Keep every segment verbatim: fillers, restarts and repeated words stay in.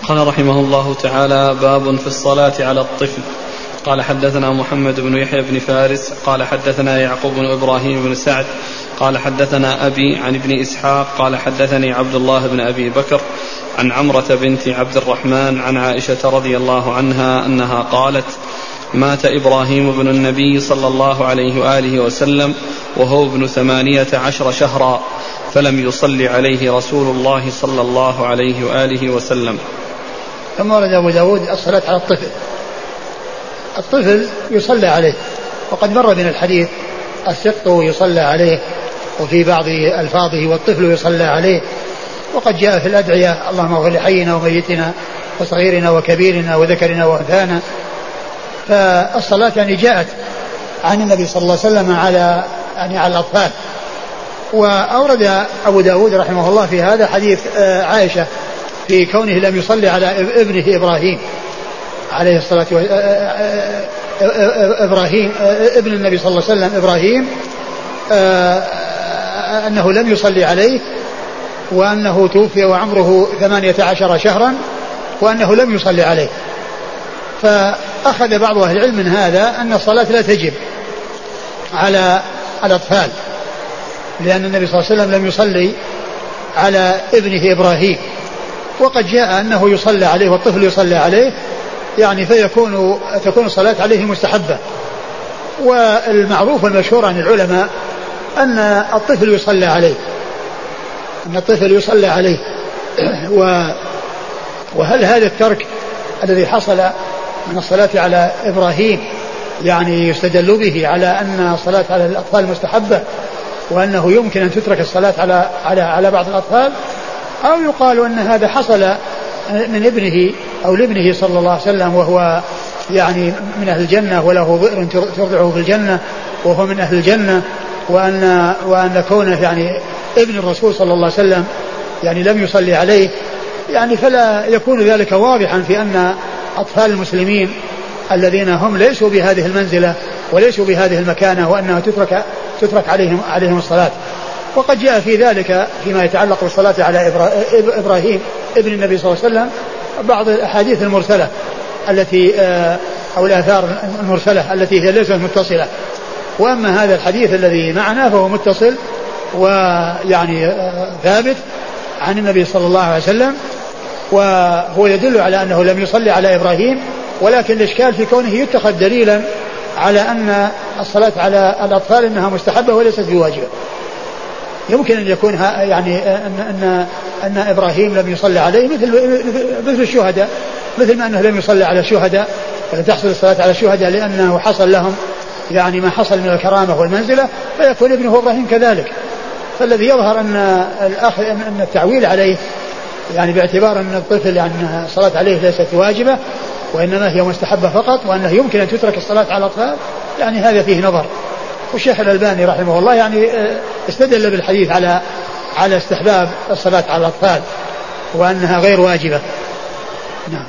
قال رحمه الله تعالى: باب في الصلاة على الطفل. قال حدثنا محمد بن يحيى بن فارس قال حدثنا يعقوب بن إبراهيم بن سعد قال حدثنا أبي عن ابن إسحاق قال حدثني عبد الله بن أبي بكر عن عمرة بنت عبد الرحمن عن عائشة رضي الله عنها أنها قالت: مات إبراهيم بن النبي صلى الله عليه وآله وسلم وهو ابن ثمانية عشر شهرا فلم يصل عليه رسول الله صلى الله عليه وآله وسلم. ثم ورد أبو داود الصلاة على الطفل. الطفل يصلى عليه، وقد مر من الحديث السقط يصلى عليه، وفي بعض ألفاظه والطفل يصلى عليه، وقد جاء في الأدعية: اللهم اغفر لحينا وميتنا وصغيرنا وكبيرنا وذكرنا وأنثانا. فالصلاة يعني جاءت عن النبي صلى الله عليه وسلم على يعني على الأطفال. وأورد أبو داود رحمه الله في هذا حديث عائشة في كونه لم يصلي على ابنه إبراهيم عليه الصلاة والسلام، إبراهيم ابن النبي صلى الله عليه وسلم إبراهيم، أنه لم يصلي عليه، وأنه توفي وعمره ثمانية عشر شهرا، وأنه لم يصلي عليه. فأخذ بعض أهل العلم من هذا أن الصلاة لا تجب على الأطفال، لأن النبي صلى الله عليه وسلم لم يصلي على ابنه إبراهيم، وقد جاء أنه يصلى عليه والطفل يصلى عليه، يعني فيكون تكون الصلاة عليه مستحبة. والمعروف والمشهور عن العلماء أن الطفل يصلى عليه أن الطفل يصلى عليه وهل هذا الترك الذي حصل من الصلاة على إبراهيم يعني يستدل به على أن الصلاة على الأطفال مستحبة، وأنه يمكن أن تترك الصلاة على على على بعض الأطفال، أو يقال أن هذا حصل من ابنه أو لابنه صلى الله عليه وسلم وهو يعني من أهل الجنة وله ضئر ترضعه في الجنة وهو من أهل الجنة، وأن وأن كونه يعني ابن الرسول صلى الله عليه وسلم يعني لم يصلي عليه، يعني فلا يكون ذلك واضحا في أن أطفال المسلمين الذين هم ليسوا بهذه المنزلة وليسوا بهذه المكانة وأنها تترك تترك عليهم عليهم الصلاة. وقد جاء في ذلك فيما يتعلق بالصلاة على إبراهيم ابن النبي صلى الله عليه وسلم بعض الأحاديث المرسلة التي أو الآثار المرسلة التي هي ليست متصلة. وأما هذا الحديث الذي معنا فهو متصل ويعني ثابت عن النبي صلى الله عليه وسلم، وهو يدل على أنه لم يصلي على إبراهيم، ولكن الإشكال في كونه يتخذ دليلا على أن الصلاة على الأطفال أنها مستحبة وليست بواجبة. يمكن أن يكون يعني أن, أن, أن إبراهيم لم يصلي عليه مثل, مثل الشهداء، مثل ما أنه لم يصلي على الشهداء ولم تحصل الصلاة على الشهداء لأنه حصل لهم يعني ما حصل من الكرامة والمنزلة، فيكون ابنه إبراهيم كذلك. فالذي يظهر أن الأخ أن التعويل عليه يعني باعتبار أن الطفل يعني الصلاة عليه ليست واجبة وإنما هي مستحبة فقط، وأنه يمكن أن تترك الصلاة على الأطفال، يعني هذا فيه نظر. والشيخ الألباني رحمه الله يعني استدل بالحديث على على استحباب الصلاة على الأطفال وأنها غير واجبة. نعم.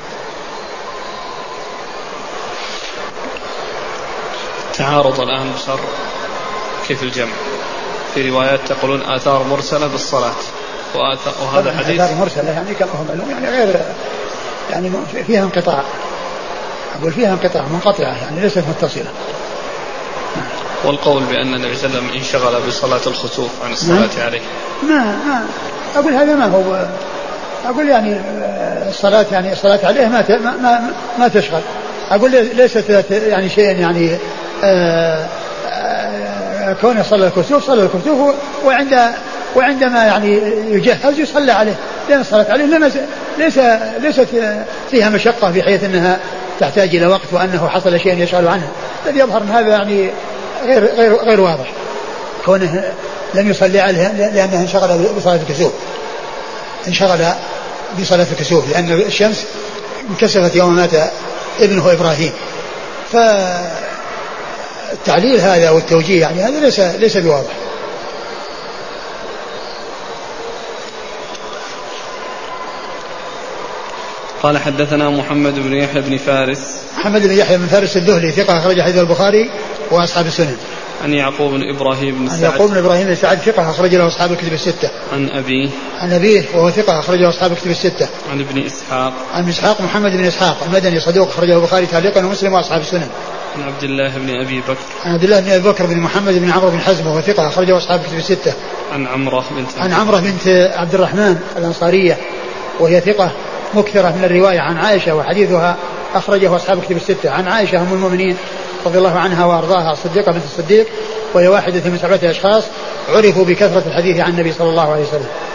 تعارض الآن صار كيف الجمع؟ في روايات تقولون آثار مرسلة بالصلاة وهذا حديث آثار مرسلة يعني كما هم معلوم يعني غير يعني فيها انقطاع، أقول فيها انقطاع منقطعة يعني ليست متصلة. والقول بأن النبي صلى الله عليه وسلم انشغل بصلاة الخسوف عن الصلاة ما عليه ما ما أقول هذا ما هو، أقول يعني الصلاة يعني الصلاة عليه ما ما ما, ما تشغل، أقول ليست يعني شيء يعني آآ آآ كونه صلى الكسوف صلى الكسوف وعند وعندما يعني يجهز يصلى عليه، لأن الصلاة عليه ليس ليست فيها مشقة بحيث أنها تحتاج إلى وقت وأنه حصل شيء يشغل عنه. الذي يظهر من هذا يعني غير غير غير واضح كونه لم يصلي عليه لأنه انشغل بصلاة الكسوف انشغل بصلاة الكسوف لأن الشمس انكسفت يوم مات ابنه إبراهيم. فالتعليل هذا والتوجيه يعني هذا ليس ليس بواضح. قال حدثنا محمد بن يحيى بن فارس. محمد بن يحيى بن فارس الذهلي ثقة أخرج حديث البخاري وأصحاب السنن. عن يعقوب بن إبراهيم بن سعد. عن يعقوب بن إبراهيم بن سعد ثقة أخرج له أصحاب الكتب الستة. عن أبيه. عن أبيه وهو ثقة أخرج له أصحاب الكتب الستة. عن ابن إسحاق. عن إسحاق محمد بن إسحاق المدني صدوق أخرجه البخاري تعليقا ومسلم وأصحاب السنن. عن عبد الله بن أبي بكر. عن عبد الله بن أبي بكر بن محمد بن عمرو بن حزم وهو ثقة أخرجه أصحاب الكتب الستة. عن عمرة بنت. عن عمرة بنت عبد الرحمن الأنصارية وهي ثقة مكثرة من الرواية عن عائشة وحديثها أخرجه أصحاب الكتب الستة. عن عائشة أم المؤمنين رضي الله عنها وأرضاها الصديقة بنت الصديق وهي واحدة من سبعة أشخاص عرفوا بكثرة الحديث عن النبي صلى الله عليه وسلم.